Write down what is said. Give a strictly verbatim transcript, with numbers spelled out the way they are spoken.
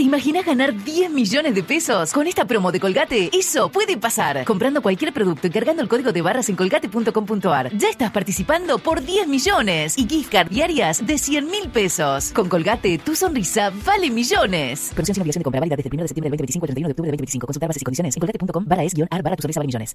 imaginás ganar diez millones de pesos? Con esta promo de Colgate, eso puede pasar. Comprando cualquier producto y cargando el código de barras en colgate punto com punto ar. Ya estás participando por diez millones y gift card diarias de cien mil pesos. Con Colgate, tu sonrisa vale millones. Promoción sin obligación de compra válida desde el primero de septiembre del dos mil veinticinco al treinta y uno de octubre del dos mil veinticinco. Consultar bases y condiciones en colgate punto com barra es guión ar barra tu sonrisa vale millones.